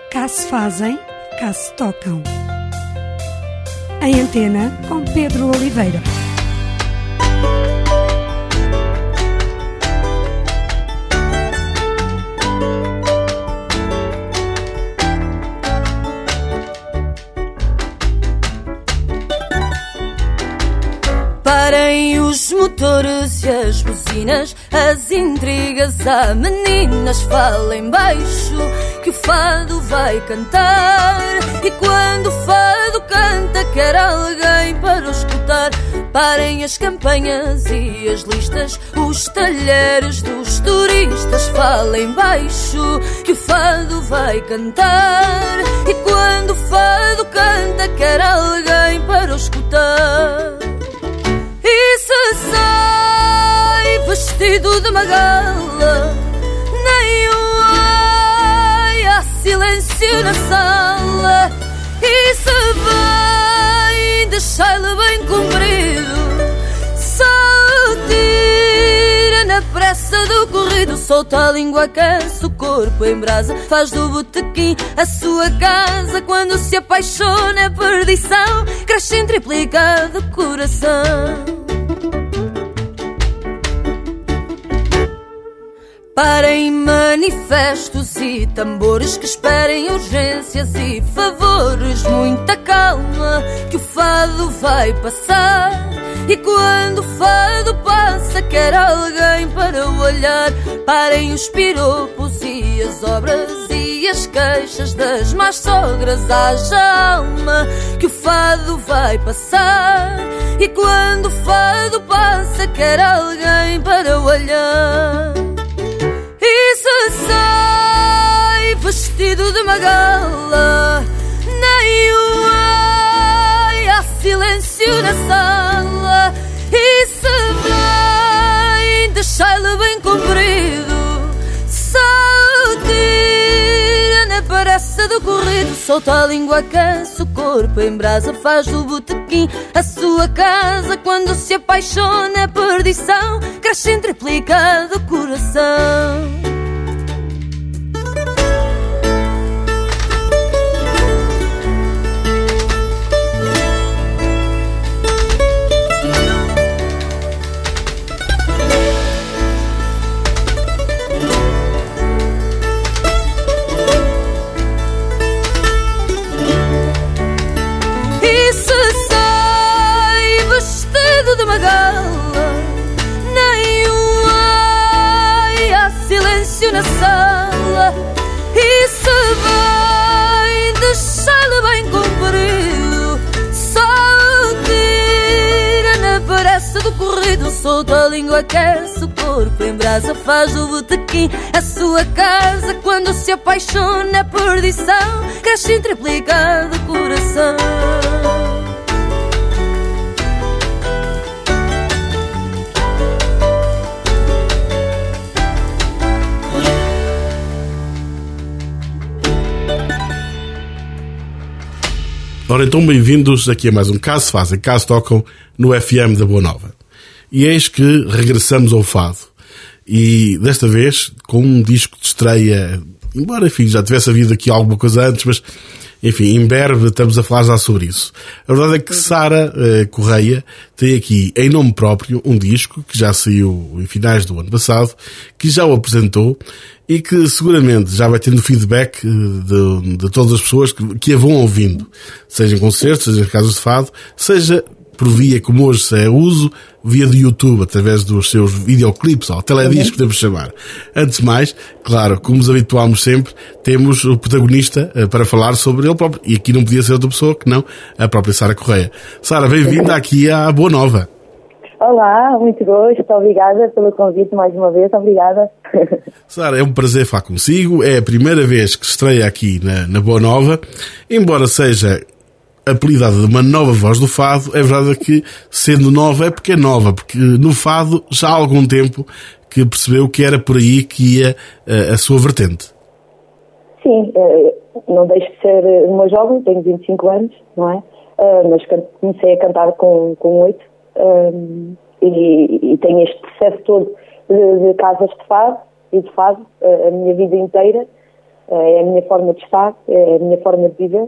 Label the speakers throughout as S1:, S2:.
S1: Cá se fazem, cá se tocam. Em Antena, com Pedro Oliveira.
S2: Parem os motores e as buzinas, as intrigas, há meninas, falem baixo, que o fado vai cantar. E quando o fado canta, quer alguém para o escutar. Parem as campanhas e as listas, os talheres dos turistas, falem baixo, que o fado vai cantar. E quando o fado canta, quer alguém para o escutar. E se sai vestido de magala, nem o ai, há silêncio na sala. E se vem, deixai-lhe bem comprido, só tira na pressa do corrido. Solta a língua, aquece o corpo em brasa, faz do botequim a sua casa. Quando se apaixona é perdição, cresce em triplicado coração. Parem manifestos e tambores, que esperem urgências e favores. Muita calma, que o fado vai passar. E quando o fado passa, quer alguém para o olhar. Parem os piropos e as obras e as queixas das más sogras. Haja alma, que o fado vai passar. E quando o fado passa, quer alguém para o olhar. E se sai vestido de magala, nem o ai, há silêncio na sala. E se vem, deixai-lhe bem comprido, só tira na pressa do corrido. Solta a língua, aquece o corpo em brasa, faz do botequim a sua casa. Quando se apaixona é perdição, cresce em triplicado coração. Na sala, e se vem, deixai-lhe bem comprido, só tira na pressa do corrido. Solta a língua, aquece o corpo em brasa, faz do botequim a sua casa. Quando se apaixona é perdição, cresce em triplicado coração.
S3: Ora, então, bem-vindos aqui a mais um Cá se fazem, cá se tocam no FM da Boa Nova. E eis que regressamos ao fado. E desta vez com um disco de estreia, embora, enfim, já tivesse havido aqui alguma coisa antes, mas, enfim, em breve estamos a falar já sobre isso. A verdade é que Sara Correia tem aqui, em nome próprio, um disco que já saiu em finais do ano passado, que já o apresentou e que seguramente já vai tendo feedback de todas as pessoas que a vão ouvindo, seja em concertos, seja em casas de fado, seja por via, como hoje se é uso, via do YouTube, através dos seus videoclipes, ou telediscos, podemos chamar. Antes de mais, claro, como nos habituámos sempre, temos o protagonista para falar sobre ele próprio, e aqui não podia ser outra pessoa que não a própria Sara Correia. Sara, bem-vinda aqui à Boa Nova.
S4: Olá, muito gosto, obrigada pelo convite mais uma vez, obrigada.
S3: Sara, é um prazer falar consigo, é a primeira vez que estreia aqui na Boa Nova, embora seja apelidada de uma nova voz do fado, é verdade que, sendo nova, é porque é nova, porque no fado já há algum tempo que percebeu que era por aí que ia a sua vertente.
S4: Sim, não deixo de ser uma jovem, tenho 25 anos, não é? Mas comecei a cantar com 8 e tenho este processo todo de casas de fado e de fado a minha vida inteira. É a minha forma de estar, é a minha forma de viver.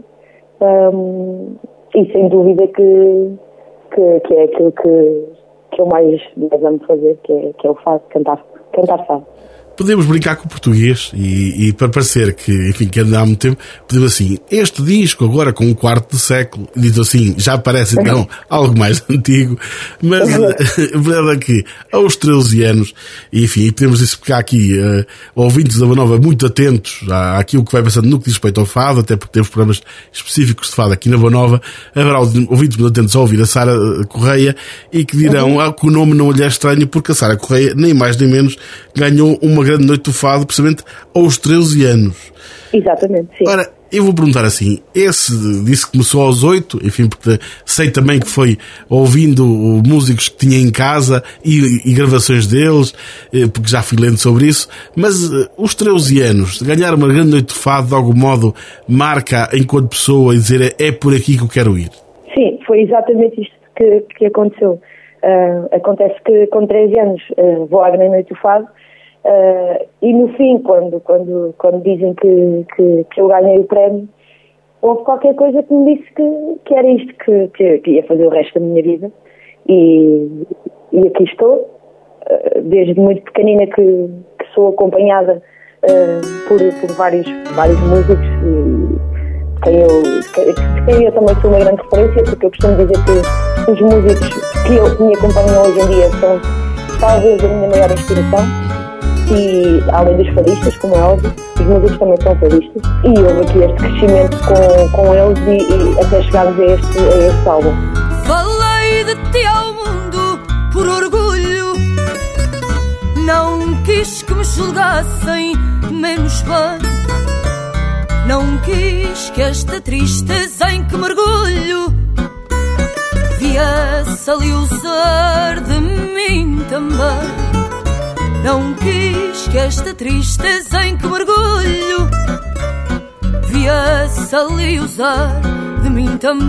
S4: E sem dúvida que é aquilo que eu mais amo fazer, que é o fado, cantar fado.
S3: Podemos brincar com o português e para parecer que, enfim, que anda há muito tempo, podemos assim, este disco agora com um quarto de século, dito assim, já parece então algo mais antigo, mas a verdade é que aos 13 anos, enfim, podemos ficar aqui ouvintes da Boa Nova muito atentos àquilo que vai passando no que diz respeito ao fado, até porque temos programas específicos de fado aqui na Boa Nova, haverá ouvintes muito atentos a ouvir a Sara Correia e que dirão que o nome não lhe é estranho porque a Sara Correia, nem mais nem menos, ganhou uma grande noite do fado, precisamente aos 13 anos.
S4: Exatamente, sim.
S3: Ora, eu vou perguntar assim, disse que começou aos 8, enfim, porque sei também que foi ouvindo músicos que tinha em casa e gravações deles, porque já fui lendo sobre isso, mas os 13 anos, ganhar uma grande noite de fado, de algum modo, marca enquanto pessoa e dizer é por aqui que eu quero ir? Sim,
S4: foi exatamente isto que aconteceu. Acontece que com 13 anos vou à grande noite do fado, e no fim, quando dizem que eu ganhei o prémio, houve qualquer coisa que me disse que era isto que ia fazer o resto da minha vida, e aqui estou, desde muito pequenina que sou acompanhada por vários músicos, e quem eu também sou uma grande referência, porque eu costumo dizer que os músicos que me acompanham hoje em dia são talvez a minha maior inspiração. E além dos fadistas, como é óbvio, os músicos também são fadistas, e houve aqui este crescimento com eles e até chegarmos a este álbum.
S2: Falei de ti ao mundo por orgulho, não quis que me julgassem menos bem, não quis que esta tristeza em que mergulho viesse a lhe usar de mim também. Não quis que esta tristeza em que mergulho viesse a lhe usar de mim também.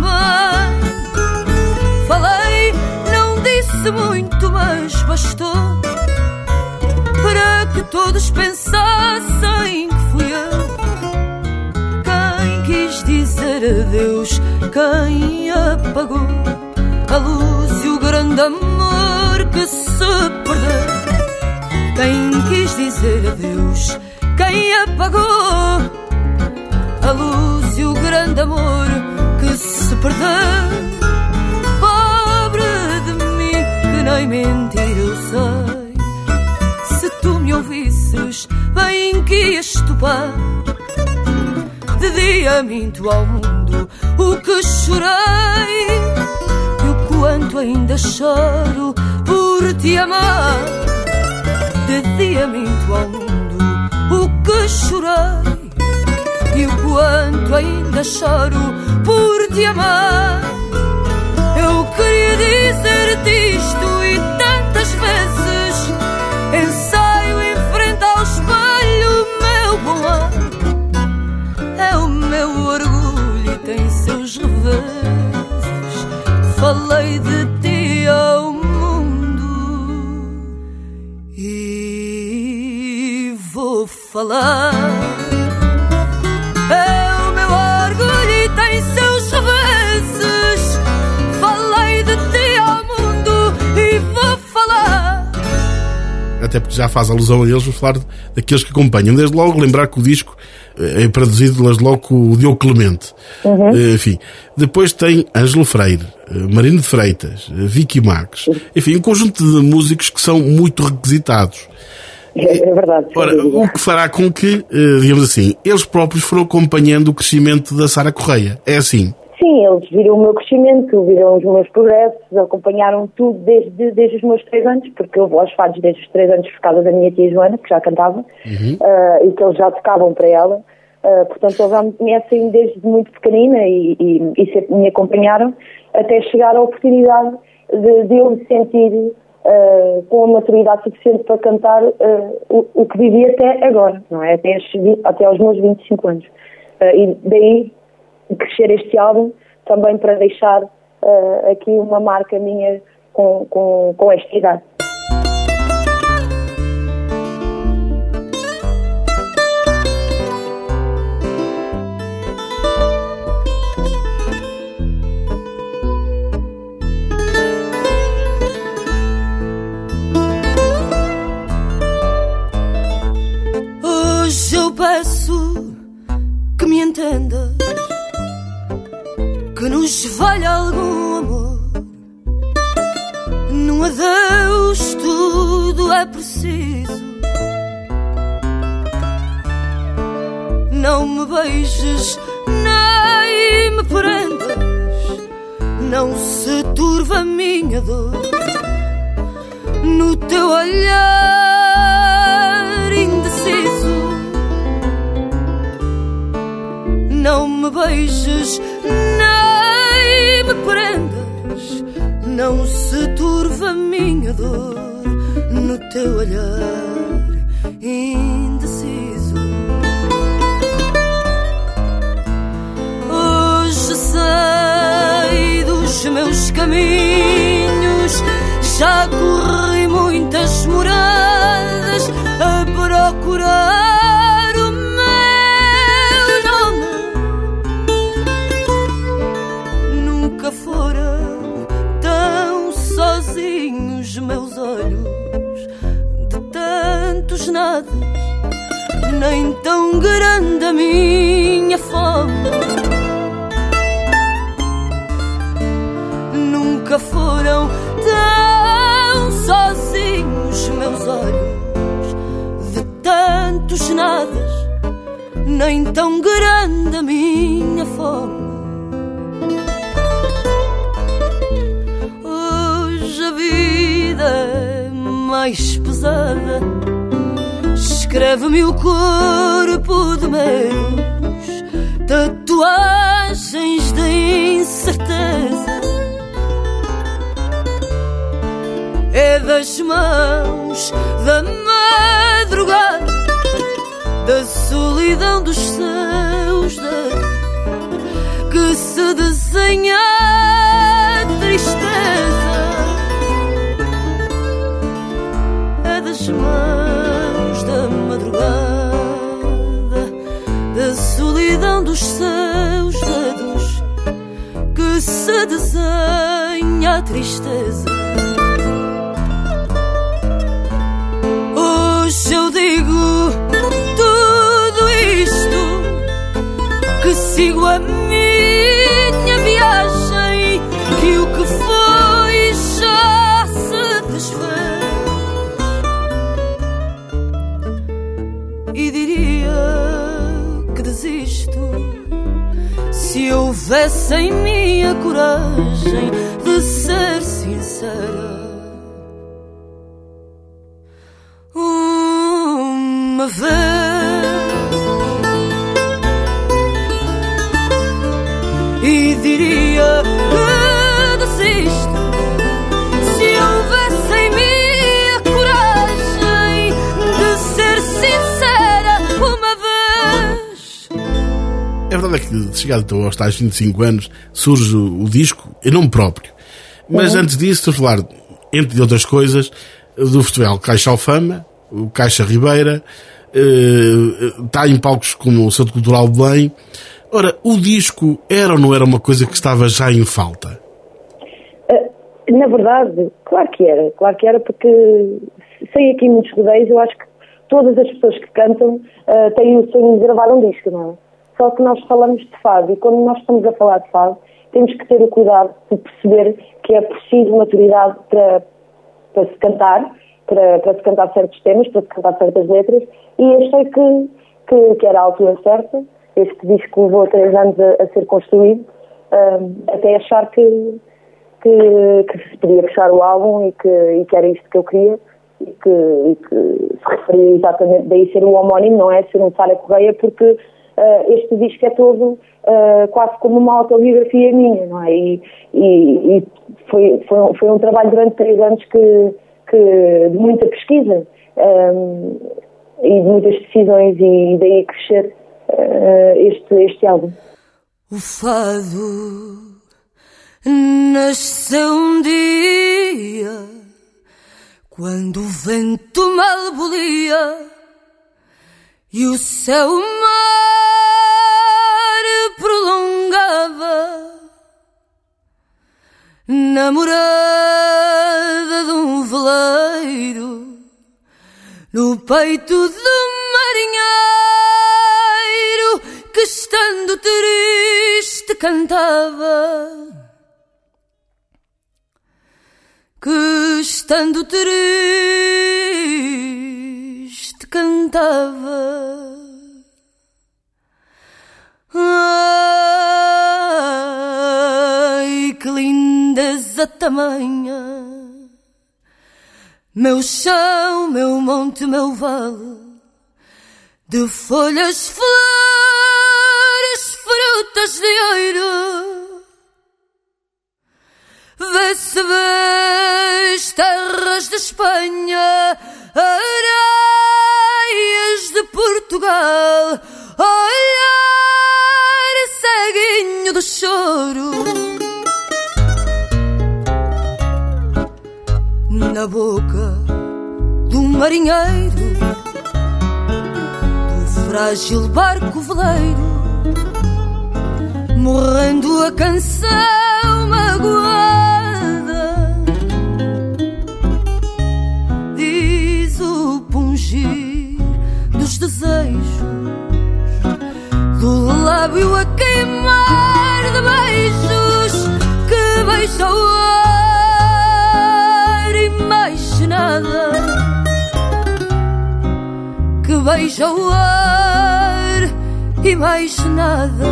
S2: Falei, não disse muito, mas bastou para que todos pensassem que fui eu quem quis dizer adeus, quem apagou a luz e o grande amor que se perdeu. Quem quis dizer adeus, quem apagou a luz e o grande amor que se perdeu. Pobre de mim que nem mentir eu sei, se tu me ouvisses bem que ias topar. De dia minto ao mundo o que chorei e o quanto ainda choro por te amar. De dia minto ao mundo o que chorei e o quanto ainda choro por te amar. Eu queria dizer-te isto e tantas vezes ensaio em frente ao espelho. Meu bom ar é o meu orgulho e tem seus reveses. Falei de ti ao mundo vou falar. É o meu orgulho e tem seus reveses. Falei de ti ao mundo e vou falar.
S3: Até porque já faz alusão a eles, vou falar daqueles que acompanham. Desde logo lembrar que o disco é produzido desde logo com o Diogo Clemente. Enfim, depois tem Ângelo Freire, Marino de Freitas, Vicky Marques. Enfim, um conjunto de músicos que são muito requisitados.
S4: É verdade.
S3: Ora, o que fará com que, digamos assim, eles próprios foram acompanhando o crescimento da Sara Correia. É assim?
S4: Sim, eles viram o meu crescimento, viram os meus progressos, acompanharam tudo desde os meus 3 anos, porque eu vou aos fados desde os 3 anos por causa da minha tia Joana, que já cantava, e que eles já tocavam para ela. Portanto, eles já me conhecem desde muito pequenina e sempre me acompanharam até chegar à oportunidade de eu me sentir com a maturidade suficiente para cantar o que vivi até agora, não é? Até aos meus 25 anos. E daí crescer este álbum também para deixar aqui uma marca minha com esta idade.
S2: legendas que nos valha algum amor. Num adeus tudo é preciso. Não me beijes nem me prendas, não se turva a minha dor no teu olhar indeciso. Não me beijes nem me prendas, não se turva a minha dor no teu olhar indeciso. Hoje sei dos meus caminhos, já corri muitas moradas a procurar o meu nome. Nunca foram tão sozinhos meus olhos de tantos nadas, nem tão grande a minha fome. Nunca foram tão sozinhos meus olhos de tantos nadas, nem tão grande a minha fome. Hoje a vida é mais pesada, escreve-me o corpo de medos, tatuagens de incerteza. É das mãos da madrugada, da solidão dos seus dedos, que se desenha a tristeza. É das mãos da madrugada, da solidão dos seus dedos, que se desenha a tristeza. Hoje eu digo tudo isto, que sigo a minha viagem, que o que foi já se desfez. E diria que desisto se houvesse em mim a coragem de ser sincera. Uma vez e diria que desisto se houvesse em mim a coragem de ser sincera uma vez.
S3: É verdade que, chegado então aos tais 25 anos, surge o disco em nome próprio. Mas antes disso, estou a falar, entre outras coisas, do Festival Caixa Alfama, o Caixa Ribeira, está em palcos como o Centro Cultural de Belém. Ora, o disco era ou não era uma coisa que estava já em falta?
S4: Na verdade, claro que era, porque sem aqui muitos rodeios, eu acho que todas as pessoas que cantam têm o sonho de gravar um disco, não é? Só que nós falamos de fado, e quando nós estamos a falar de fado, temos que ter o cuidado de perceber que é preciso maturidade para se cantar, para se cantar certos temas, para se cantar certas letras, e achei que era a altura certa. Este disco levou 3 anos a ser construído, até achar que se podia fechar o álbum e que era isto que eu queria, e que se referia exatamente, daí ser um homónimo, não é ser um Sara Correia, porque este disco é todo quase como uma autobiografia minha, não é? E foi um trabalho durante 3 anos de muita pesquisa e de muitas decisões, e daí crescer este álbum.
S2: O fado nasceu um dia quando o vento mal bolia e o céu mar prolongava na morada de um veleiro, no peito do marinheiro que, estando estando triste cantava, que estando triste cantava. Ai, que lindeza tamanha, meu chão, meu monte, meu vale, de folhas, flores, frutas de ouro. Vê-se, vês terras de Espanha, areias de Portugal, olhar ceguinho do choro. Na boca do marinheiro, do frágil barco veleiro, morrendo a canção magoada, diz o pungir dos desejos, do lábio a queimar de beijos, que beija o ar e mais nada, que beija o ar e mais nada.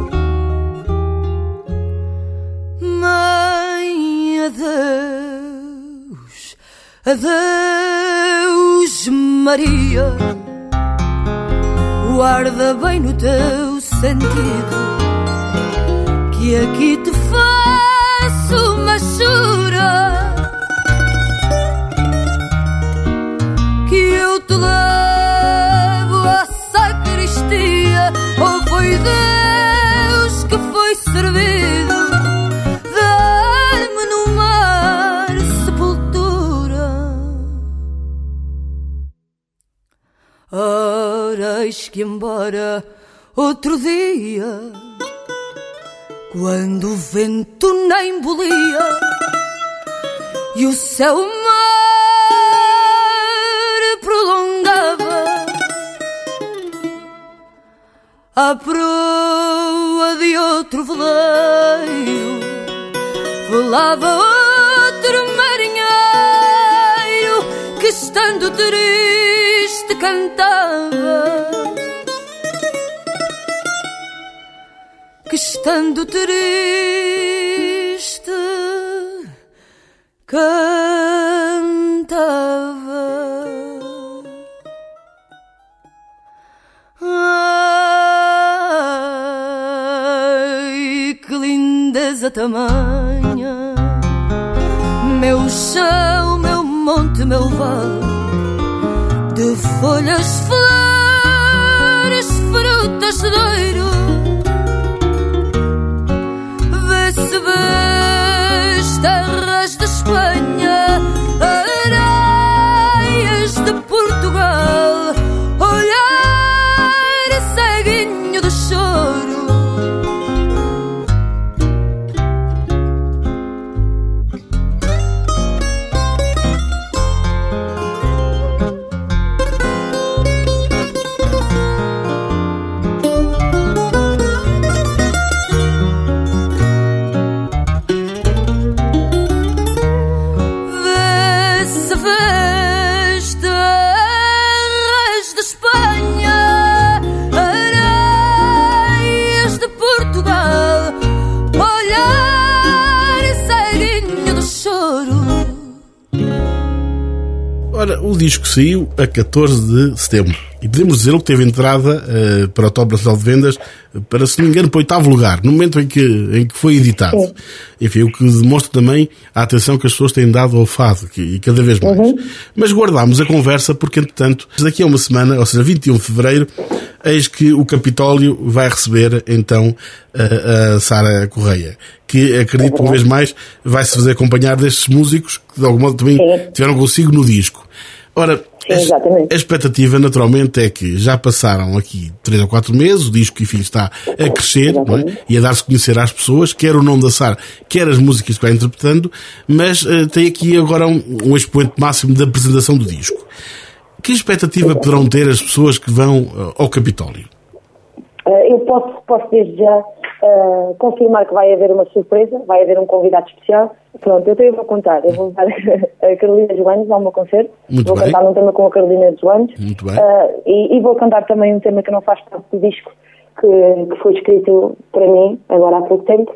S2: Mãe, adeus, adeus, Maria, guarda bem no teu sentido, que aqui te faço uma jura, que eu te levo à sacristia. Ou foi Deus que foi servido dar-me no mar sepultura? Ora, eis que embora outro dia, quando o vento nem bolia e o céu mar prolongava, à proa de outro veleiro, velava outro marinheiro, que estando triste cantava, que estando triste cantava. Ai, que lindeza tamanha, meu chão, meu monte, meu vale, de folhas, flores, frutas de ouro. Vê-se, vês terras de Espanha, areias de Portugal, olhar ceguinho do choro.
S3: Ora, o disco saiu a 14 de setembro e podemos dizer que teve entrada para o Top Nacional de Vendas para, se não me engano, para o 8º lugar, no momento em que foi editado. Sim. Enfim, o que demonstra também a atenção que as pessoas têm dado ao fado, e cada vez mais. Mas guardámos a conversa porque, entretanto, daqui a uma semana, ou seja, 21 de fevereiro, eis que o Capitólio vai receber, então, a Sara Correia, que, acredito, uma vez mais, vai-se fazer acompanhar destes músicos que, de algum modo, também tiveram consigo no disco. Ora, a expectativa, naturalmente, é que já passaram aqui 3 ou 4 meses, o disco, enfim, está a crescer, não é? E a dar-se a conhecer às pessoas, quer o nome da Sara, quer as músicas que vai interpretando, mas tem aqui agora um expoente máximo da apresentação do disco. Que expectativa poderão ter as pessoas que vão ao Capitólio?
S4: Eu posso desde já confirmar que vai haver uma surpresa, vai haver um convidado especial. Pronto, eu vou contar. Eu vou levar a Carolina Joanes ao meu concerto.
S3: Muito
S4: vou
S3: bem.
S4: Cantar um tema com a Carolina Joanes.
S3: Muito bem.
S4: E vou cantar também um tema que não faz parte do disco, que foi escrito para mim, agora há pouco tempo.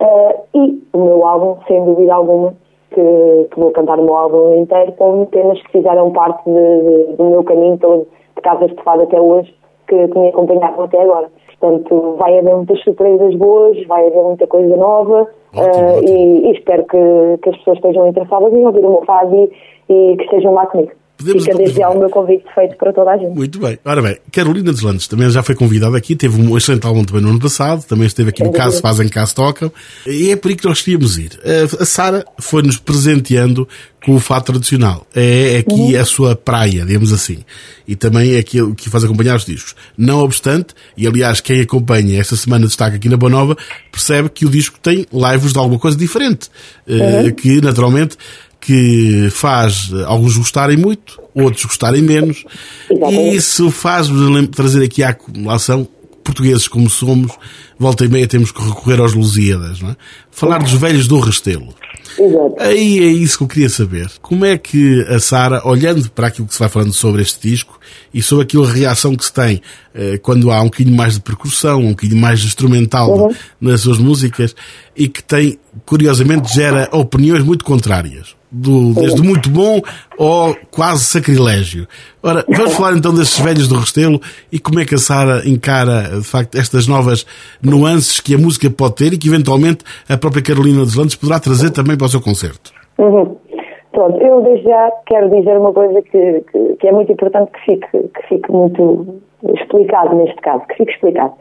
S4: E o meu álbum, sem dúvida alguma, que vou cantar o meu álbum inteiro com temas que fizeram parte do meu caminho todo de Casas de Fado até hoje, que me acompanharam até agora. Portanto, vai haver muitas surpresas boas, vai haver muita coisa nova.
S3: Ótimo.
S4: E espero que as pessoas estejam interessadas em ouvir o meu fado e que estejam lá comigo. Fica desde já o meu convite feito para toda a gente.
S3: Muito bem. Ora bem, Carolina dos Landes também já foi convidada aqui, teve um excelente álbum também no ano passado, também esteve aqui no Caso Fazem, Caso Tocam, e é por aí que nós queríamos ir. A Sara foi-nos presenteando com o fado tradicional. É aqui a sua praia, digamos assim. E também é aquilo que faz acompanhar os discos. Não obstante, e aliás quem acompanha esta semana de destaque aqui na Boa Nova, percebe que o disco tem lives de alguma coisa diferente. Que naturalmente que faz alguns gostarem muito, outros gostarem menos. E isso faz-me trazer aqui à acumulação, portugueses como somos, volta e meia temos que recorrer aos Lusíadas, não é? Falar dos velhos do Restelo.
S4: Exato.
S3: Aí é isso que eu queria saber. Como é que a Sara, olhando para aquilo que se vai falando sobre este disco e sobre aquela reação que se tem quando há um bocadinho mais de percussão, um bocadinho mais de instrumental nas suas músicas, e que tem, curiosamente, gera opiniões muito contrárias. Desde muito bom ou quase sacrilégio. Ora, vamos falar então desses velhos do Restelo e como é que a Sara encara, de facto, estas novas nuances que a música pode ter e que eventualmente a própria Carolina dos Landes poderá trazer também para o seu concerto.
S4: Pronto, eu desde já quero dizer uma coisa que é muito importante que fique muito explicado neste caso, que fique explicado.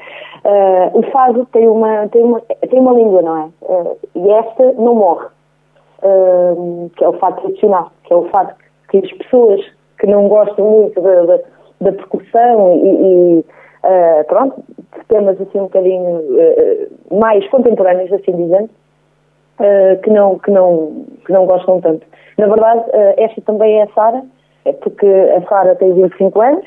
S4: O fado tem uma língua, não é? E esta não morre. Que é o fado tradicional, que é o fado que as pessoas que não gostam muito da percussão e pronto, de temas assim um bocadinho mais contemporâneos, assim dizendo, que não gostam tanto. Na verdade, esta também é a Sara, porque a Sara tem 25 anos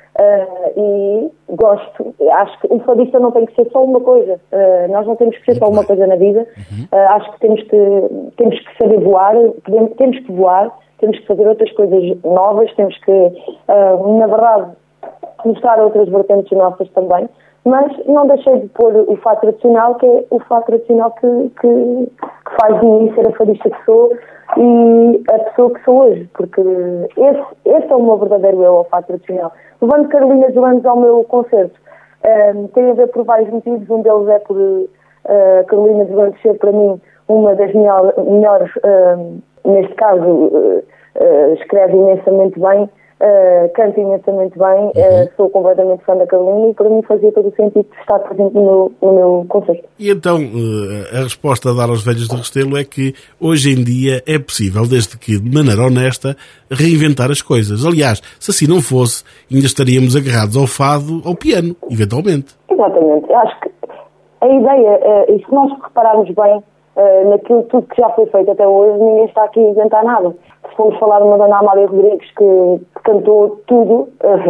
S4: e acho que o fadista não tem que ser só uma coisa. Nós não temos que ser só uma coisa na vida. Acho que temos que saber voar, temos que voar, temos que fazer outras coisas novas, temos que, na verdade, mostrar outras vertentes nossas também. Mas não deixei de pôr o fado tradicional, que é o fado tradicional que faz de mim ser a fadista que sou e a pessoa que sou hoje, porque esse é o meu verdadeiro eu ao fado tradicional. Levando Carolina Joanes ao meu concerto, tem a ver por vários motivos. Um deles é por Carolina Joanes ser para mim uma das melhores, neste caso, escreve imensamente bem, canta imensamente bem, sou completamente fã da Carolina e para mim fazia todo o sentido de estar presente no meu concerto.
S3: E então, a resposta a dar aos velhos do Restelo é que hoje em dia é possível, desde que de maneira honesta, reinventar as coisas. Aliás, se assim não fosse, ainda estaríamos agarrados ao fado, ao piano, eventualmente.
S4: Exatamente. Acho que a ideia, e se nós repararmos bem naquilo tudo que já foi feito até hoje, ninguém está aqui a inventar nada. Se formos falar de uma dona Amália Rodrigues que cantou tudo,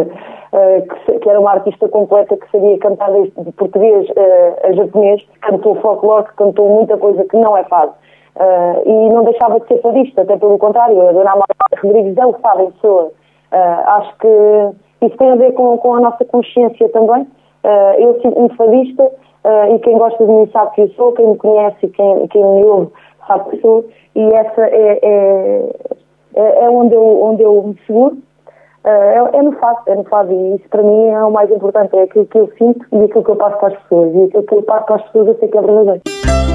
S4: que era uma artista completa, que sabia cantar de português a japonês, cantou folclore, cantou muita coisa que não é fado. E não deixava de ser fadista, até pelo contrário, a dona Amália Rodrigues é o fado em pessoa. Acho que isso tem a ver com a nossa consciência também. Eu sinto-me fadista e quem gosta de mim sabe que eu sou, quem me conhece e quem me ouve sabe que sou, e essa é onde eu me seguro. É no fado, e isso para mim é o mais importante, é aquilo que eu sinto e aquilo que eu passo para as pessoas, e aquilo que eu passo para as pessoas eu sei que é verdadeiro.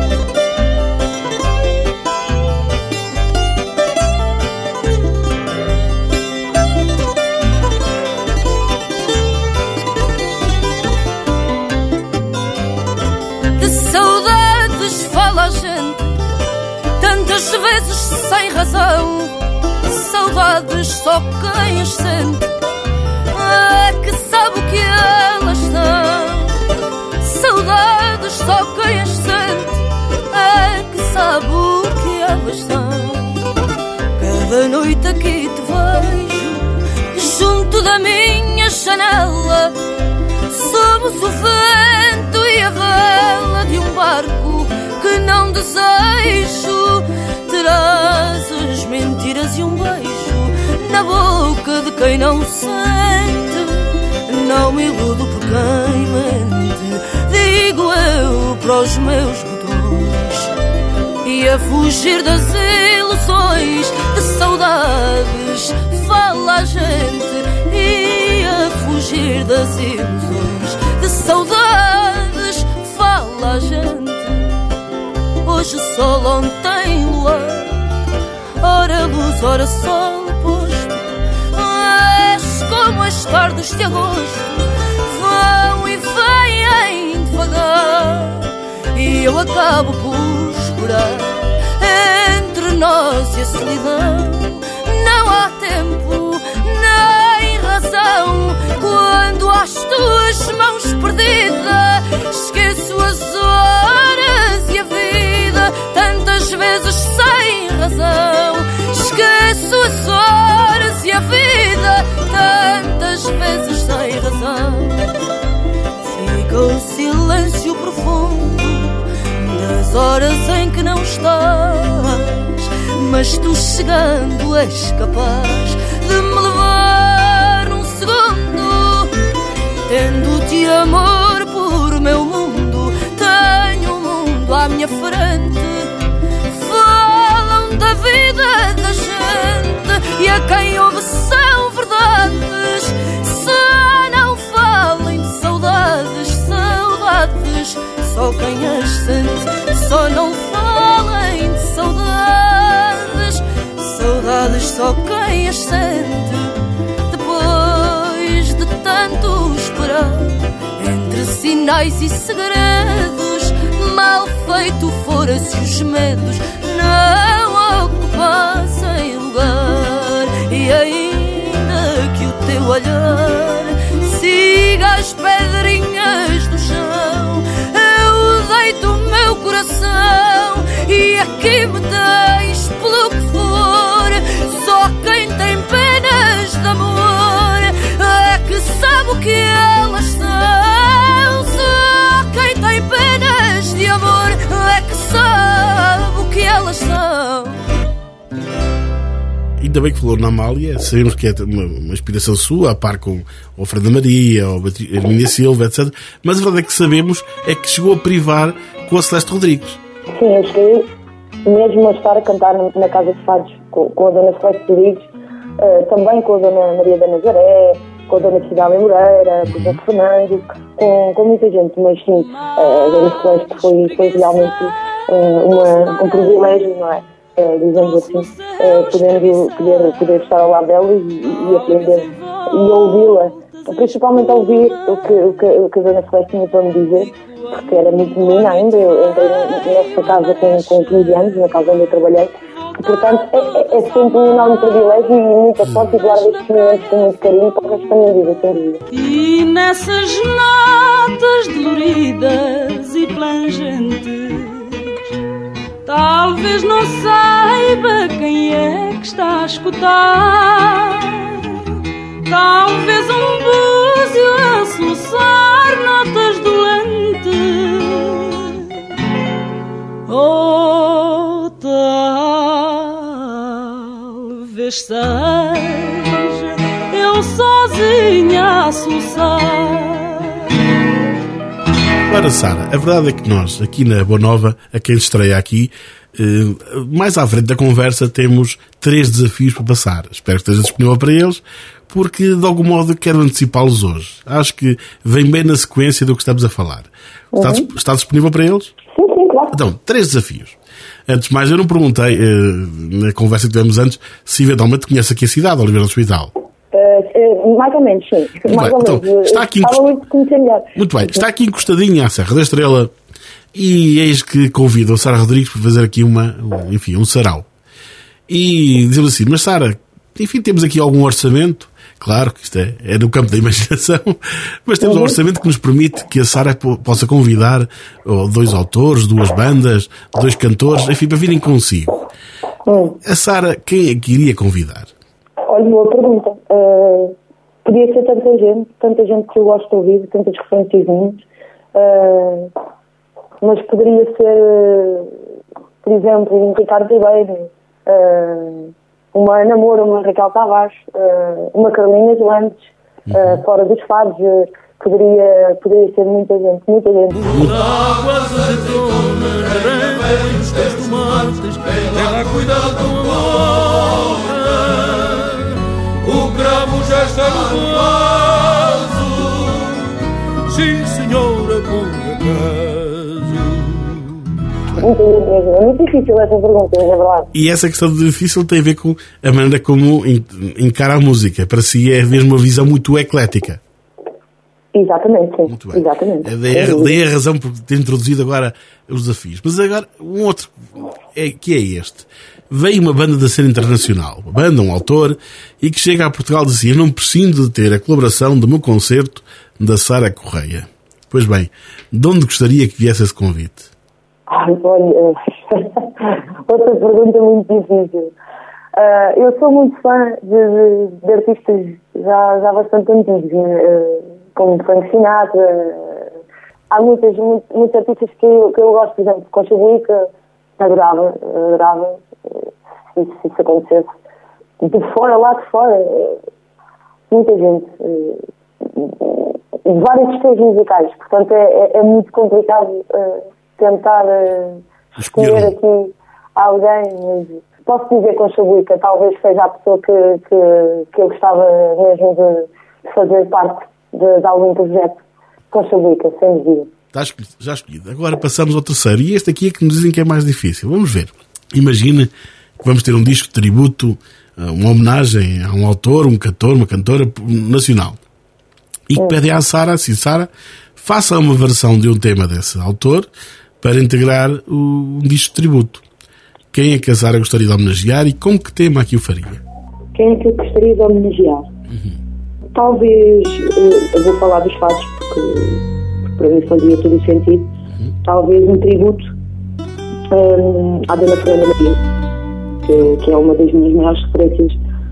S2: De saudades fala a gente, tantas vezes sem razão. Saudades só quem as sente é que sabe o que elas são. Saudades só quem as sente é que sabe o que elas são. Cada noite aqui te vejo junto da minha janela, sob o desejo. Trazes mentiras e um beijo na boca de quem não sente. Não me iludo por quem mente, digo eu para os meus botões. E a fugir das ilusões de saudades fala a gente. E a fugir das ilusões de saudades fala a gente. Hoje sol, ontem lua, ora luz, ora sol posto. És como as tardes de agosto, vão e vêm devagar. E eu acabo por esperar entre nós e a solidão. Não há tempo nem razão quando às tuas mãos perdida esqueço as horas e a vida, tantas vezes sem razão. Esqueço as horas e a vida, tantas vezes sem razão. Fica o silêncio profundo das horas em que não estás, mas tu chegando és capaz de me levar num segundo. Tendo-te amor por meu mundo, tenho um mundo à minha frente. Falam da vida da gente e a quem ouve são verdades. Se não falem de saudades, saudades só quem as sente. Só não falem de saudades, saudades só quem as sente. Depois de tanto esperar entre sinais e segredos, mal feito fora se os medos não ocupassem lugar. E ainda que o teu olhar siga as pedrinhas do chão, eu deito o meu coração e aqui me tens pelo que for. Só quem tem penas de amor é que sabe o que elas são. Só quem tem penas de amor é que sabe o que elas são.
S3: Ainda bem que falou na Amália, sabemos que é uma inspiração sua, a par com a Fernanda Maria, ou a Hermínia Silva, etc. Mas a verdade é que sabemos é que chegou a privar com a Celeste Rodrigues.
S4: Sim, eu cheguei mesmo a estar a cantar na Casa de Fados com a Dona Celeste Rodrigues, também com a Dona Maria da Nazaré, com a Dona Cidália Moreira, com o Dona Fernando, com muita gente. Mas sim, a Dona Celeste foi realmente um privilégio, não é? Dizemos assim, poder estar ao lado dela e aprender e ouvi-la, principalmente ouvir o que a Dona Celeste tinha para me dizer, porque era muito menina ainda. Eu entrei nesta casa com 15 anos, na casa onde eu trabalhei, e, portanto é sempre um enorme privilégio e muita sorte, e guardo estes momentos com muito carinho para o resto da minha vida, sem dúvida.
S5: E nessas notas doloridas e plangentes, talvez não saiba quem é que está a escutar. Talvez um búzio a soluçar notas dolentes, ou talvez seja eu sozinha a soluçar.
S3: Para Sara, a verdade é que nós, aqui na Boa Nova, a quem estreia aqui, mais à frente da conversa temos 3 desafios para passar. Espero que esteja disponível para eles, porque de algum modo quero antecipá-los hoje. Acho que vem bem na sequência do que estamos a falar. Está disponível para eles?
S4: Sim, claro.
S3: Então, 3 desafios. Antes de mais, eu não perguntei, na conversa que tivemos antes, se eventualmente conhece aqui a cidade, Oliveira do Hospital.
S4: Mais ou menos, sim. Mais ou
S3: então,
S4: menos.
S3: Está aqui muito bem. Está aqui encostadinha à Serra da Estrela e eis que convido a Sara Rodrigues para fazer aqui um sarau. E dizemos assim, mas Sara, enfim, temos aqui algum orçamento. Claro que isto é no campo da imaginação, mas temos um orçamento que nos permite que a Sara possa convidar 2 autores, 2 bandas, 2 cantores, enfim, para virem consigo. A Sara, quem é que iria convidar?
S4: Olha, boa pergunta. Podia ser tanta gente que eu gosto de ouvir, tantas referências minhas, mas poderia ser por exemplo, um Ricardo Ribeiro, uma Ana Moura, uma Raquel Tavares, uma Carolina Lantes, fora dos fados, poderia ser muita gente.
S6: Águas azeitonas, arranca os teus tomates, ela cuida do teu amor. O cravo já está no vaso, sim senhora, por acaso.
S4: Muita gente mesmo. É muito difícil essa pergunta, é verdade.
S3: E essa questão de difícil tem a ver com a maneira como encara a música. Para si é mesmo uma visão muito eclética.
S4: Exatamente, sim.
S3: Muito bem.
S4: Exatamente.
S3: Daí a razão por ter introduzido agora os desafios. Mas agora, um outro, que é este. Veio uma banda da cena internacional, uma banda, um autor, e que chega a Portugal e diz assim: eu não preciso de ter a colaboração do meu concerto da Sara Correia. Pois bem, de onde gostaria que viesse esse convite?
S4: Olha, outra pergunta muito difícil. Eu sou muito fã de artistas já bastante antigos, como Frank Sinatra. Há muitos artistas que eu gosto, por exemplo, Concha Buica, adorava se isso acontecesse. Lá de fora, muita gente, vários estilos musicais, portanto é muito complicado tentar escolher aqui alguém, mas posso dizer que Concha Buica talvez seja a pessoa que eu gostava mesmo de fazer parte de algum projeto. Concha Buica, sem dúvida.
S3: Já escolhido. Agora passamos ao terceiro. E este aqui é que nos dizem que é mais difícil. Vamos ver. Imagina que vamos ter um disco de tributo, uma homenagem a um autor, um cantor, uma cantora nacional. E que pede à Sara, assim, Sara, faça uma versão de um tema desse autor para integrar um disco de tributo. Quem é que a Sara gostaria de homenagear e com que tema aqui o faria?
S4: Quem é que eu gostaria de homenagear? Talvez, eu vou falar dos fatos porque para mim fazia todo o sentido. Talvez um tributo à Dona Fernanda Maria, que é uma das minhas maiores referências,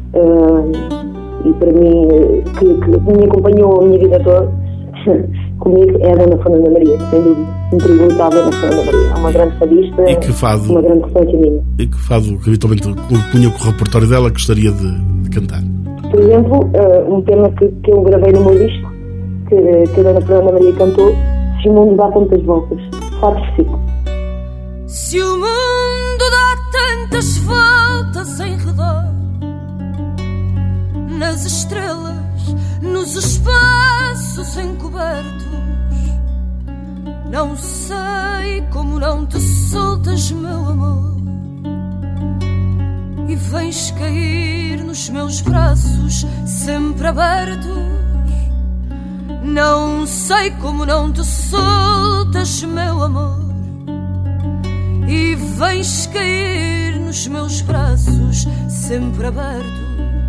S4: e para mim, que me acompanhou a minha vida toda, comigo é a Dona Fernanda Maria, sem dúvida. Um tributo à Dona Fernanda Maria. É uma grande fadista, uma grande referência minha.
S3: E que fado que habitualmente punha com o repertório dela gostaria de cantar?
S4: Por exemplo, um tema que eu gravei no meu disco, que a Dona Fernanda Maria cantou, Se o mundo dá tantas voltas. Fado Ciclo.
S2: Se o mundo dá tantas voltas em redor, nas estrelas, nos espaços encobertos, não sei como não te soltas, meu amor, e vens cair nos meus braços sempre abertos. Não sei como não te soltas, meu amor, e vens cair nos meus braços sempre abertos.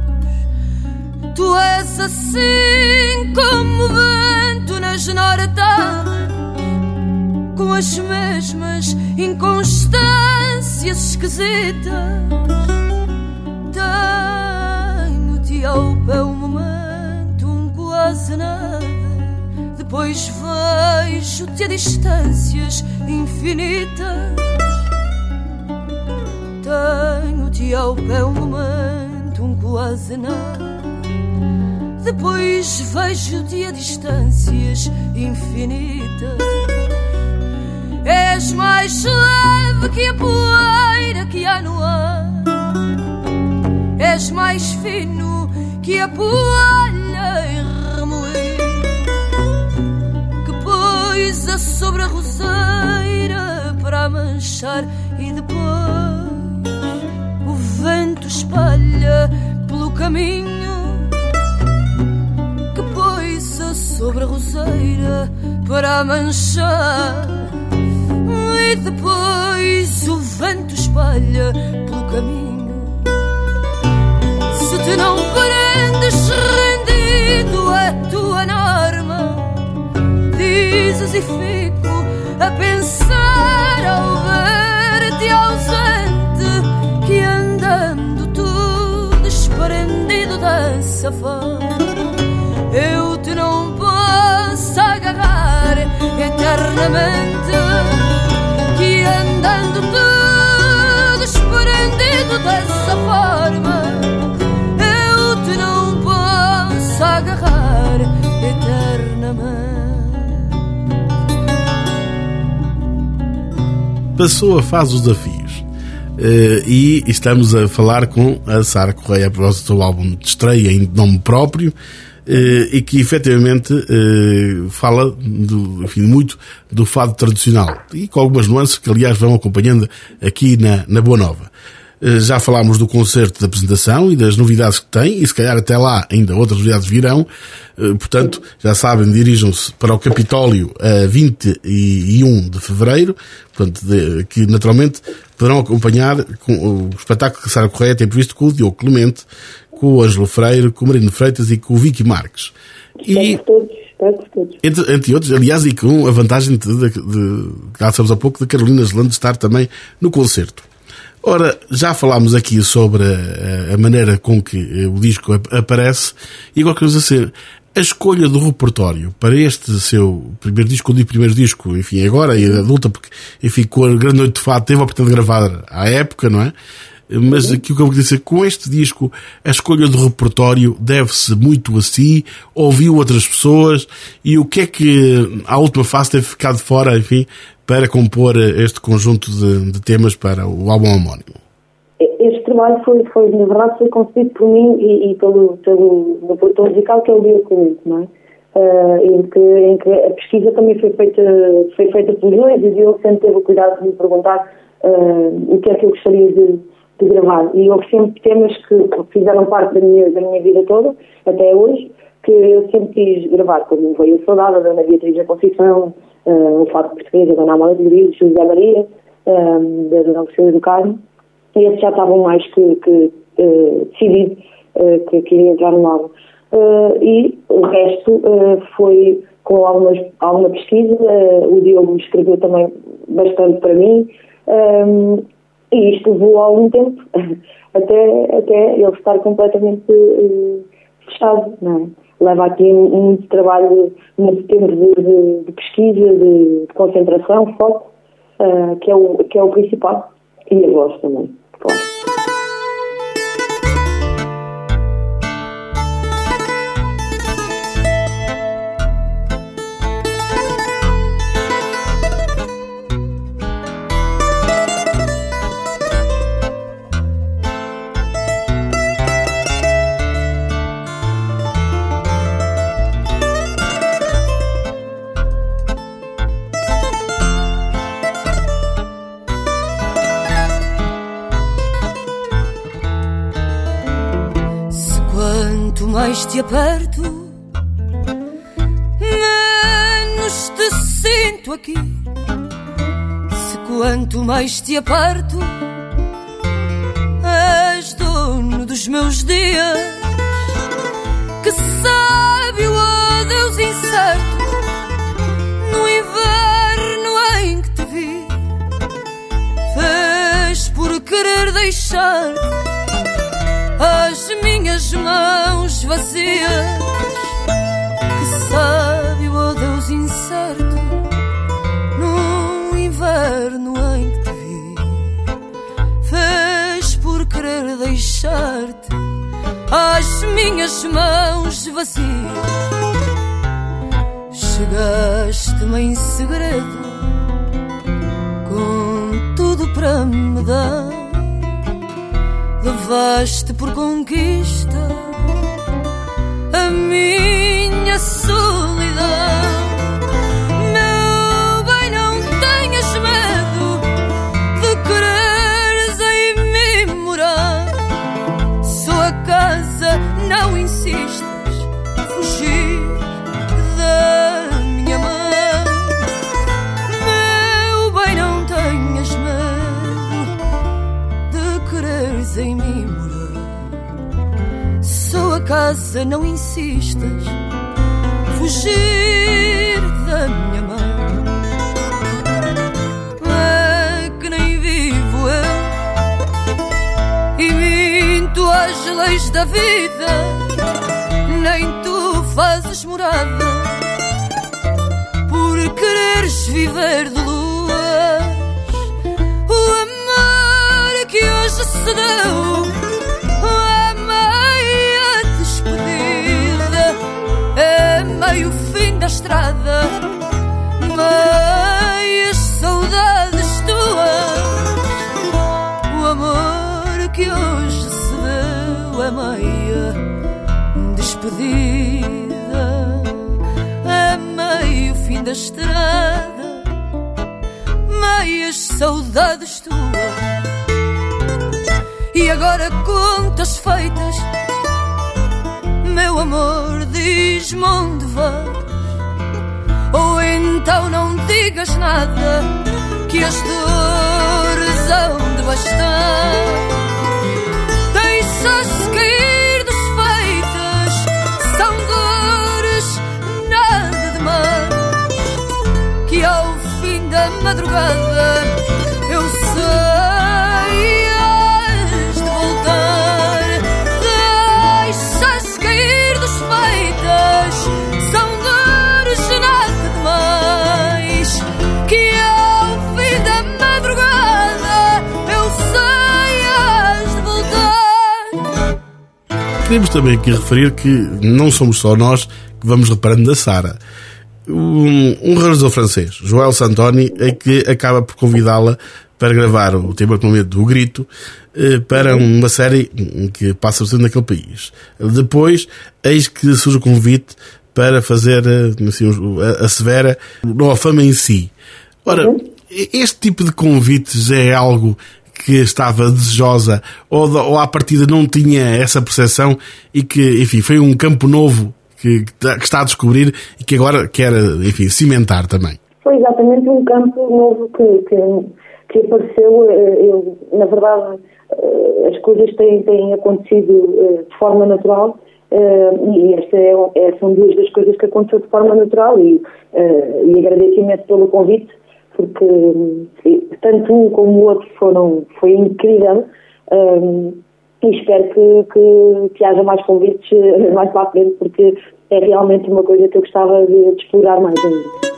S2: Tu és assim como o vento nas nortadas, com as mesmas inconstâncias esquisitas. Tenho-te ao pé um momento, quase nada, depois vejo-te a distâncias infinitas. Tenho-te ao pé um momento, quase nada, depois vejo-te a distâncias infinitas. És mais leve que a poeira que há no ar, és mais fino que a poalha em remoer, que poisa sobre a roseira para manchar e depois o vento espalha pelo caminho, que poisa sobre a roseira para manchar e depois o vento espalha pelo caminho. Se te não prendes rendido à tua norma, dizes e fico a pensar ao ver-te ausente, que andando tu desprendido dessa forma, eu te não posso agarrar eternamente, que andando tu
S3: passou a fase dos desafios. E estamos a falar com a Sara Correia a propósito do álbum de estreia em nome próprio, e que efetivamente fala muito do fado tradicional e com algumas nuances que aliás vão acompanhando aqui na Boa Nova. Já falámos do concerto de apresentação e das novidades que tem, e se calhar até lá ainda outras novidades virão. Portanto, já sabem, dirijam-se para o Capitólio a 21 de fevereiro, portanto, que naturalmente poderão acompanhar com o espetáculo que a Sara Correia tem previsto com o Diogo Clemente, com o Ângelo Freire, com o Marino Freitas e com o Vicky Marques.
S4: Espero todos.
S3: Entre outros, aliás, e com a vantagem que já sabemos há pouco, de Carolina Zelando estar também no concerto. Ora, já falámos aqui sobre a maneira com que o disco aparece, e agora queremos dizer, a escolha do repertório para este seu primeiro disco, ou primeiro disco, enfim, agora, e adulta, porque, enfim, com a Grande Noite de Fado teve a oportunidade de gravar à época, não é? Mas aqui o que eu vou dizer, com este disco, a escolha do repertório deve-se muito a si, ouviu outras pessoas, e o que é que, à última fase, teve ficado fora, enfim, para compor este conjunto de temas para o álbum homónimo?
S4: Este trabalho na verdade, foi concebido por mim e pelo meu produtor musical, que é o Diogo Clemente, não é? Em que a pesquisa também foi feita pelos dois, e o Diogo sempre teve o cuidado de me perguntar o que é que eu gostaria de gravar. E houve sempre temas que fizeram parte da minha vida toda, até hoje, que eu sempre quis gravar, como Veio a Saudade, da Ana Beatriz da Conceição, o Fado Português, da Dona Amália de Grilo, José Maria, da Dona Lucília do Carmo, e esses já estavam mais que decidido que queria entrar no álbum. E o resto foi com alguma pesquisa. O Diogo escreveu também bastante para mim, e isto levou algum tempo até ele estar completamente fechado, não é? Leva aqui muito trabalho, muito tempo de pesquisa, de concentração, foco, que é o principal, e a voz também, claro.
S2: Mais te aperto, menos te sinto aqui. Se quanto mais te aperto, és dono dos meus dias, que sabe o adeus incerto no inverno em que te vi. Fez por querer deixar-te as minhas mãos vazias, que sabe o adeus incerto no inverno em que te vi. Fez por querer deixar-te as minhas mãos vazias. Chegaste-me em segredo com tudo para me dar. Levaste por conquista a minha solidão. Meu bem, não tenhas medo de quereres em mim morar. Sou a casa, não insistas, fugir da minha mão. Meu bem, não tenhas medo de quereres em mim morar. Sou a casa, não insistas, fugir da minha mão. É que nem vivo eu e minto às leis da vida, nem tu fazes morada por quereres viver de luas. O amor que hoje se deu é meia despedida, é meio fim da estrada, meias saudades tuas. despedida, a meio fim da estrada, meias saudades tuas. E agora contas feitas, meu amor, diz-me onde vais. Ou então não digas nada, que as dores hão de bastar. Deixa-se cair desfeitas, são dores nada demais, que ao fim da madrugada eu sei hás de voltar. Deixa-se cair desfeitas, são dores nada demais, que ao fim da madrugada eu sei hás de voltar.
S3: Queremos também aqui referir que não somos só nós que vamos reparando da Sara. Um realizador francês, Joel Santoni, é que acaba por convidá-la para gravar o tema do Grito para uma série que passa por naquele país. Depois, eis que surge o convite para fazer assim, a Severa no Alfama em si. Ora, este tipo de convites é algo que estava desejosa ou à partida não tinha essa percepção e que, enfim, foi um campo novo que está a descobrir e que agora quer, enfim, cimentar também?
S4: Foi exatamente um campo novo que apareceu. Eu, na verdade, as coisas têm acontecido de forma natural, e esta são duas das coisas que aconteceu de forma natural, e agradeço imenso pelo convite, porque tanto um como o outro foi incrível, e espero que haja mais convites mais para a frente, porque é realmente uma coisa que eu gostava de explorar mais ainda.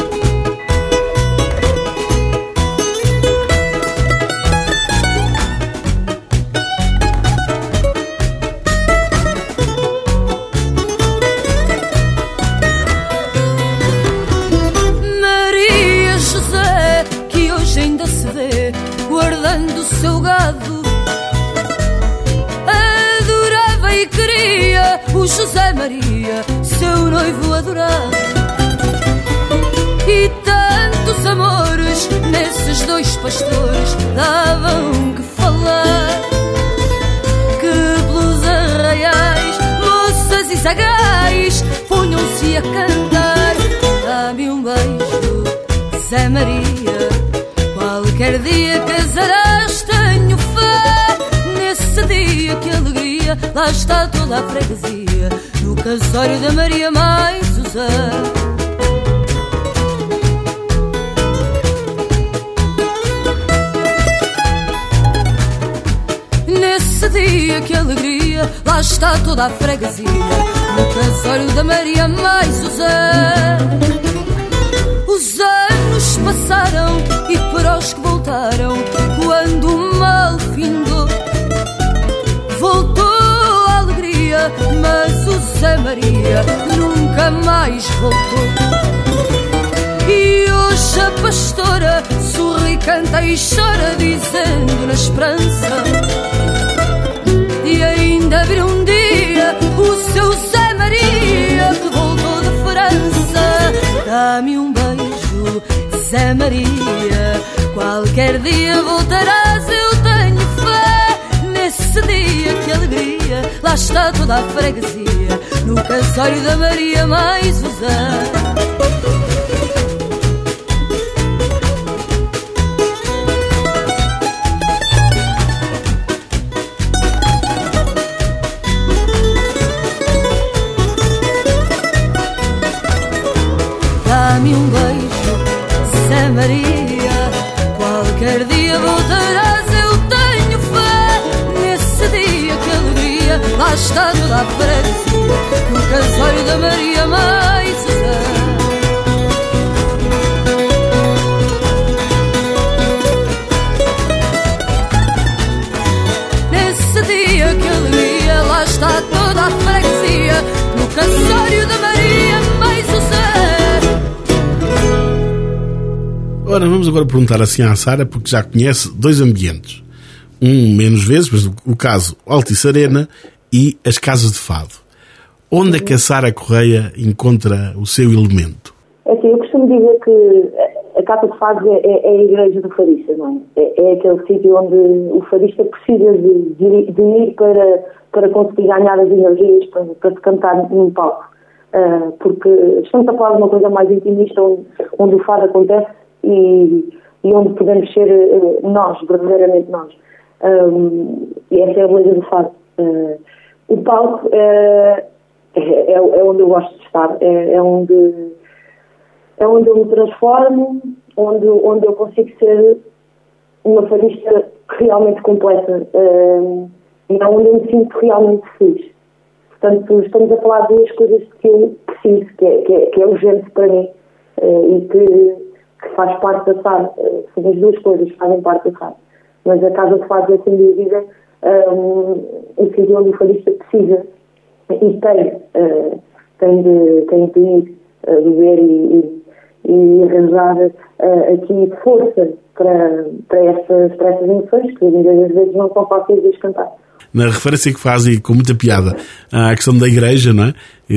S2: Guardando o seu gado, adorava e queria o José Maria, seu noivo adorado. E tantos amores nesses dois pastores davam que falar, que pelos arraiais moças e sagais punham-se a cantar. Dá-me um beijo, Zé Maria, qualquer dia casarás, tenho fé. Nesse dia que alegria, lá está toda a freguesia, no casório da Maria mais o Zé. Nesse dia que alegria, lá está toda a freguesia, no casório da Maria mais o Zé. Os anos passaram e para os que voltaram, quando o mal findou, voltou a alegria, mas o Zé Maria nunca mais voltou. E hoje a pastora sorri, canta e chora, dizendo na esperança de ainda vir um dia o seu Zé Maria que voltou de França. Dá-me um beijo, Zé Maria, qualquer dia voltarás, eu tenho fé. Nesse dia que alegria, lá está toda a freguesia, no casório da Maria mais o Zé. Dá-me um beijo, Zé Maria, qualquer dia voltarás, eu tenho fé. Nesse dia que alegria, lá está toda a freguesia, no casório da Maria mais o Zé. Nesse dia que alegria, lá está toda a freguesia, no casório da Maria mais o Zé.
S3: Ora, vamos agora perguntar assim à Sara, porque já conhece dois ambientes. Um menos vezes, mas o caso Altice Arena e as casas de fado. Onde é que a Sara Correia encontra o seu elemento?
S4: Assim, eu costumo dizer que a Casa de Fados é a igreja do fadista, não é? É aquele sítio onde o fadista precisa de ir para conseguir ganhar as energias para se cantar num palco. Porque estamos a falar de uma coisa mais intimista, onde o fado acontece e onde podemos ser nós, verdadeiramente nós. E essa é a beleza do fado. O palco é onde eu gosto de estar, é onde eu me transformo, onde eu consigo ser uma fadista realmente completa, e é onde eu me sinto realmente feliz. Portanto, estamos a falar de duas coisas que eu preciso, que é urgente para mim, e que faz parte da Sara. São as duas coisas que fazem parte da Sara. Mas a Casa de Fados é, sem dúvida, o sítio onde o fadista precisa e tem de ir beber e arranjar aqui força para essas emoções que muitas vezes não são fáceis de cantar.
S3: Na referência que faz, e com muita piada, à questão da igreja, não é?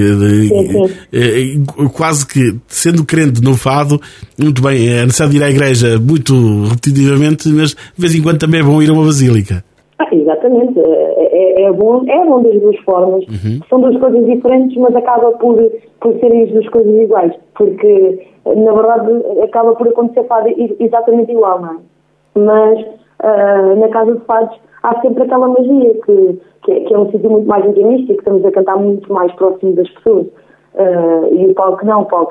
S4: Sim.
S3: Quase que, sendo crente no fado, muito bem, é necessário ir à igreja muito repetitivamente, mas de vez em quando também é bom ir a uma basílica.
S4: Exatamente. É bom das duas formas. São duas coisas diferentes, mas acaba por serem as duas coisas iguais. Porque, na verdade, acaba por acontecer fado exatamente igual, não é? Mas, na Casa de Fados, há sempre aquela magia que é um sítio muito mais intimista e que estamos a cantar muito mais próximo das pessoas. E o palco não, o palco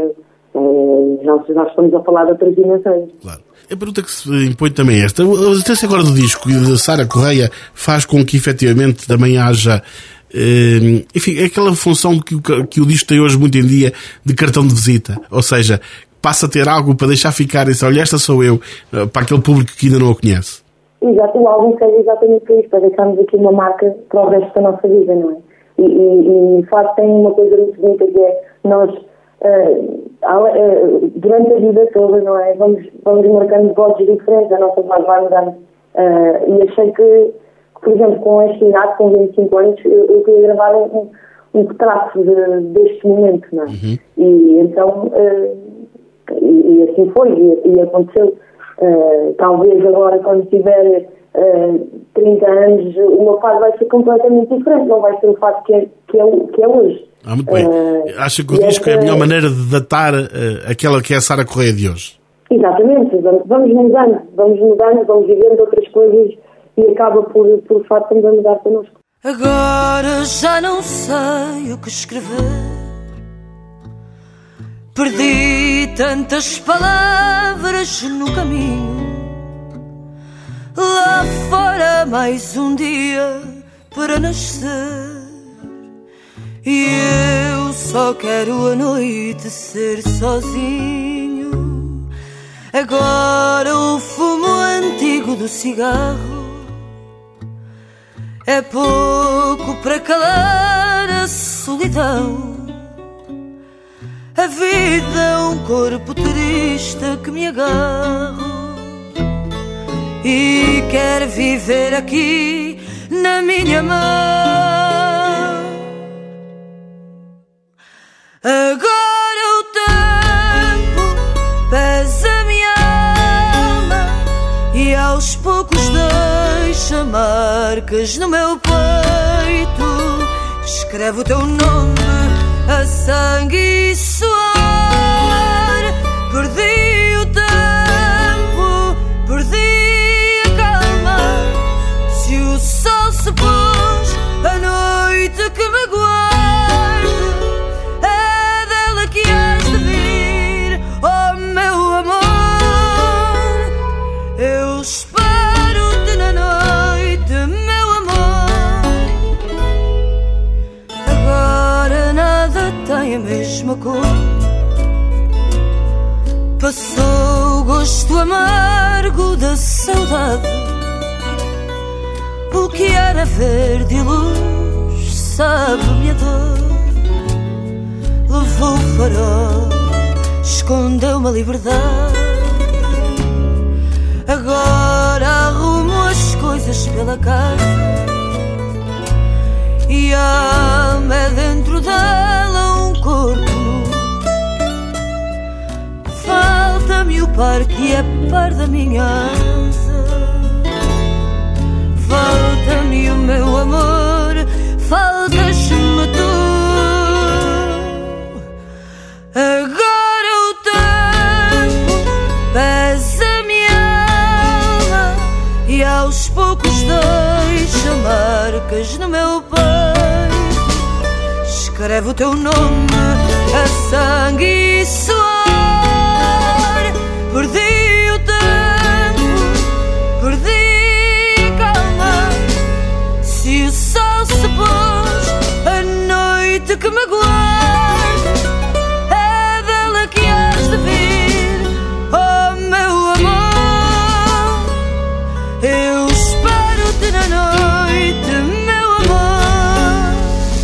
S4: já estamos a falar de outras dimensões.
S3: Claro. A pergunta que se impõe também é esta. A existência agora do disco e da Sara Correia faz com que efetivamente também haja enfim, aquela função que o disco tem hoje muito em dia de cartão de visita. Ou seja, passa a ter algo para deixar ficar e dizer, olha, esta sou eu, para aquele público que ainda não a conhece.
S4: Exato, o álbum serve exatamente para isso, para deixarmos aqui uma marca para o resto da nossa vida, não é? E de facto tem uma coisa muito bonita que é nós, durante a vida toda, não é? Vamos marcando vozes diferentes, a nossa voz vai mudando. E achei que, por exemplo, com este idade, com 25 anos, eu queria gravar um retrato deste momento, não é? E então, e assim foi, e aconteceu. Talvez agora, quando tiver 30 anos, o meu fado vai ser completamente diferente, não vai ser o fado que é hoje.
S3: Muito bem. Acha que o disco é a melhor maneira de datar aquela que é a Sara Correia de hoje?
S4: Exatamente. Vamos mudando, vamos vivendo outras coisas e acaba por o fato também de mudar connosco.
S2: Agora já não sei o que escrever. Perdi tantas palavras no caminho. Lá fora mais um dia para nascer. E eu só quero a noite ser sozinho. Agora o fumo antigo do cigarro é pouco para calar a solidão. A vida é um corpo triste que me agarro e quero viver aqui na minha mão. Agora o tempo pesa a minha alma e aos poucos deixa marcas no meu peito. Escreve o teu nome a sangue e suor. Perdi o tempo, perdi a calma. Se o sol se pôs, a noite que me guarde é dela que has de vir, oh meu amor. Eu espero-te na noite, meu amor. Agora nada tem a mesma cor. Passou o gosto amargo da saudade. O que era verde e luz, sabe-me a dor. Levou o farol, escondeu-me a liberdade. Agora arrumo as coisas pela casa e a alma é dentro dela um corpo nu. Falta-me o par que é par da minha asa, falta-me o meu amor, faltas-me tu. Agora o tempo pesa minha alma e aos poucos deixa marcas no meu peito. Escreve o teu nome a sangue e suor. Perdi o tempo, perdi a calma. Se o sol se pôs, a noite que me guarda é dela que has de vir, oh meu amor. Eu espero-te na noite, meu amor.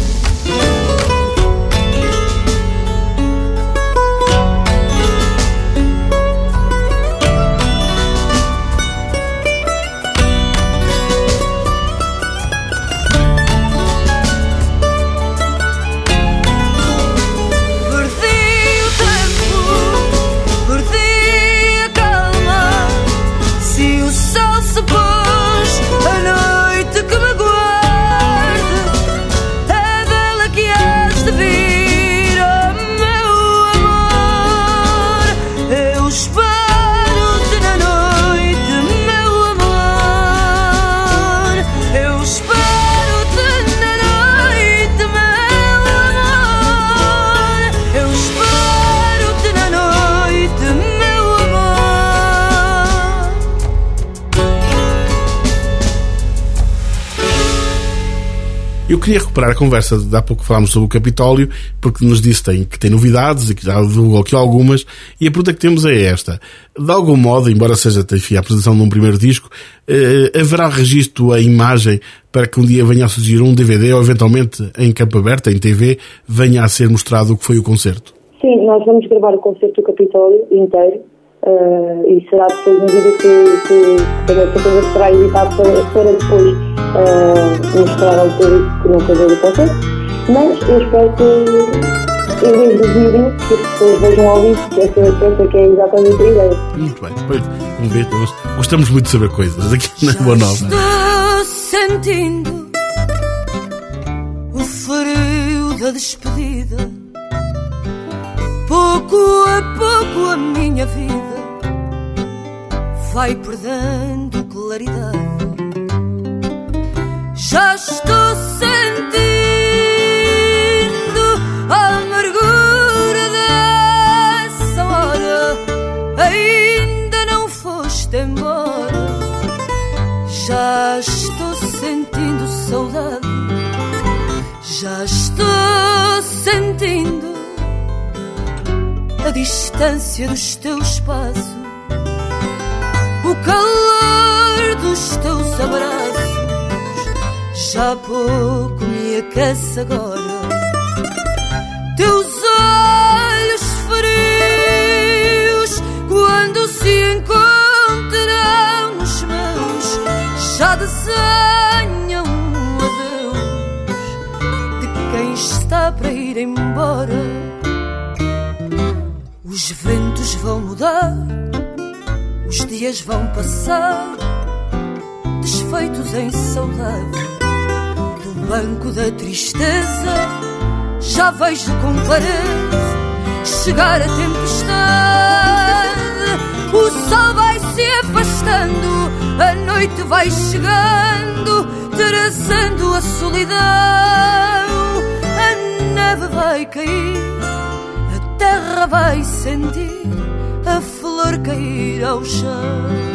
S3: Eu queria recuperar a conversa de há pouco falámos sobre o Capitólio, porque nos disse que tem novidades e que já divulgou aqui algumas, e a pergunta que temos é esta. De algum modo, embora seja enfim, a apresentação de um primeiro disco, haverá registro a imagem para que um dia venha a surgir um DVD ou eventualmente em campo aberto, em TV, venha a ser mostrado o que foi o concerto?
S4: Sim, nós vamos gravar o concerto do Capitólio inteiro. E será depois um vídeo que tenho certeza que será editado para depois mostrar ao público que não foi ver o concerto. Mas eu espero que, em vez do vídeo, que as pessoas vejam ao vivo, que essa é que é exatamente a ideia.
S3: Muito bem, vamos ver, gostamos muito de saber coisas aqui na Boa Nova.
S2: Estou sentindo o frio da despedida, pouco a pouco a minha vida vai perdendo claridade. Já estou sentindo a amargura dessa hora. Ainda não foste embora. Já estou sentindo saudade. Já estou sentindo a distância dos teus passos, o calor dos teus abraços. Já pouco me aquece agora. Teus olhos frios, quando se encontrarão nos meus, já desenham um adeus de quem está para ir embora. Os ventos vão mudar, os dias vão passar, desfeitos em saudade. Do banco da tristeza já vejo com clareza chegar a tempestade. O sol vai se afastando, a noite vai chegando, trazendo a solidão. A neve vai cair, a terra vai sentir a flor cair ao chão.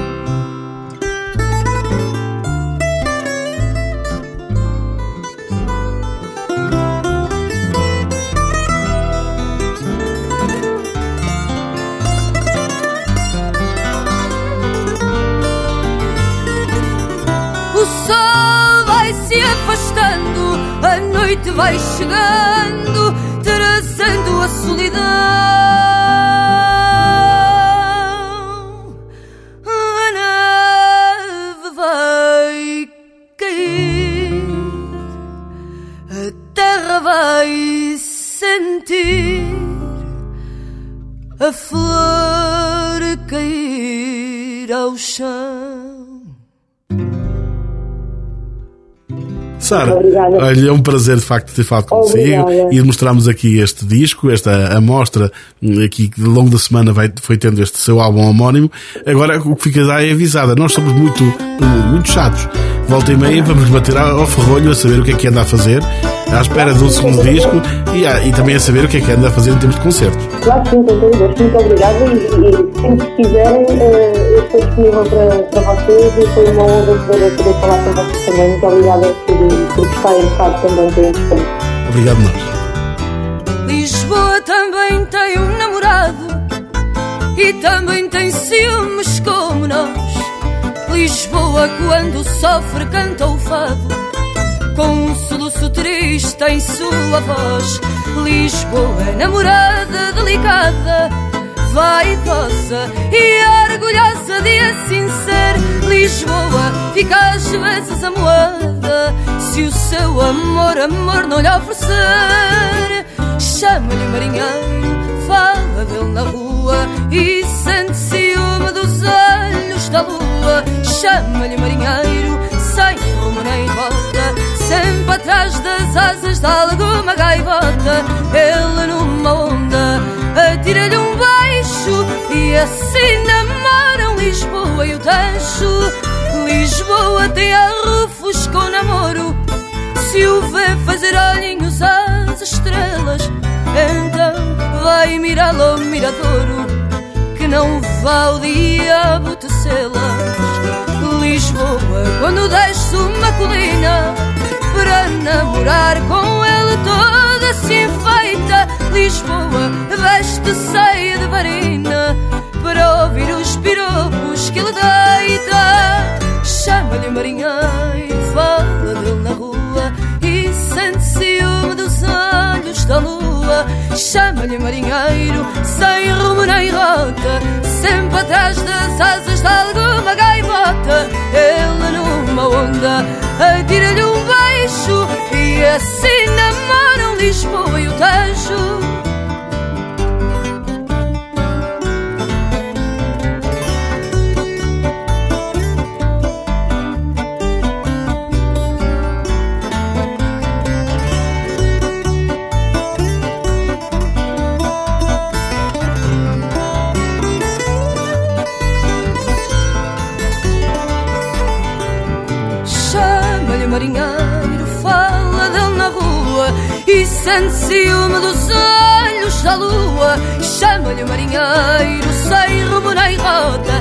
S2: O sol vai se afastando, a noite vai chegando, trazendo a solidão. A neve vai cair, cair ao chão.
S3: Sara, olha, é um prazer de facto ter falado consigo e mostrarmos aqui este disco, esta amostra aqui que ao longo da semana foi tendo este seu álbum homónimo. Agora o que fica já é avisada, nós somos muito chatos, volta e meia vamos bater ao ferrolho a saber o que anda a fazer, à espera de um segundo disco e também a saber o que anda a fazer em termos de concertos.
S4: Claro que sim, com todo gosto, muito obrigada e sempre que quiserem eu estou disponível para vocês e foi uma honra poder falar com vocês também. Muito obrigada por estarem interessados também por este.
S3: Obrigado nós.
S2: Lisboa também tem um namorado e também tem ciúmes como nós. Lisboa quando sofre canta o fado com um soluço triste em sua voz. Lisboa é namorada delicada, vaidosa e orgulhosa de assim ser. Lisboa fica às vezes amoada se o seu amor não lhe oferecer. Chama-lhe marinheiro, fala dele na rua e sente ciúme dos olhos da lua. Chama-lhe marinheiro, sem rumo nem volta, sempre atrás das asas de alguma gaivota. Ele numa onda atira-lhe um beijo e assim namoram Lisboa e o Tejo. Lisboa tem arrufos com namoro, se o vê fazer olhinhos às estrelas, então vai mirá-lo ao miradouro, que não vá o diabo tecê-las. Lisboa quando desce uma colina para namorar com ele toda assim feita. Lisboa veste ceia de varina para ouvir os piropos que ele deita. Chama-lhe marinheiro, fala dele na rua e sente ciúme dos olhos da lua. Chama-lhe marinheiro, sem rumo nem rota, sempre atrás das asas de alguma gaivota. Ele numa onda atira-lhe um beijo e assim namoram Lisboa e o Tejo. Marinheiro, fala dele na rua e sente ciúme dos olhos da lua. Chama-lhe marinheiro, sem rumo nem rota,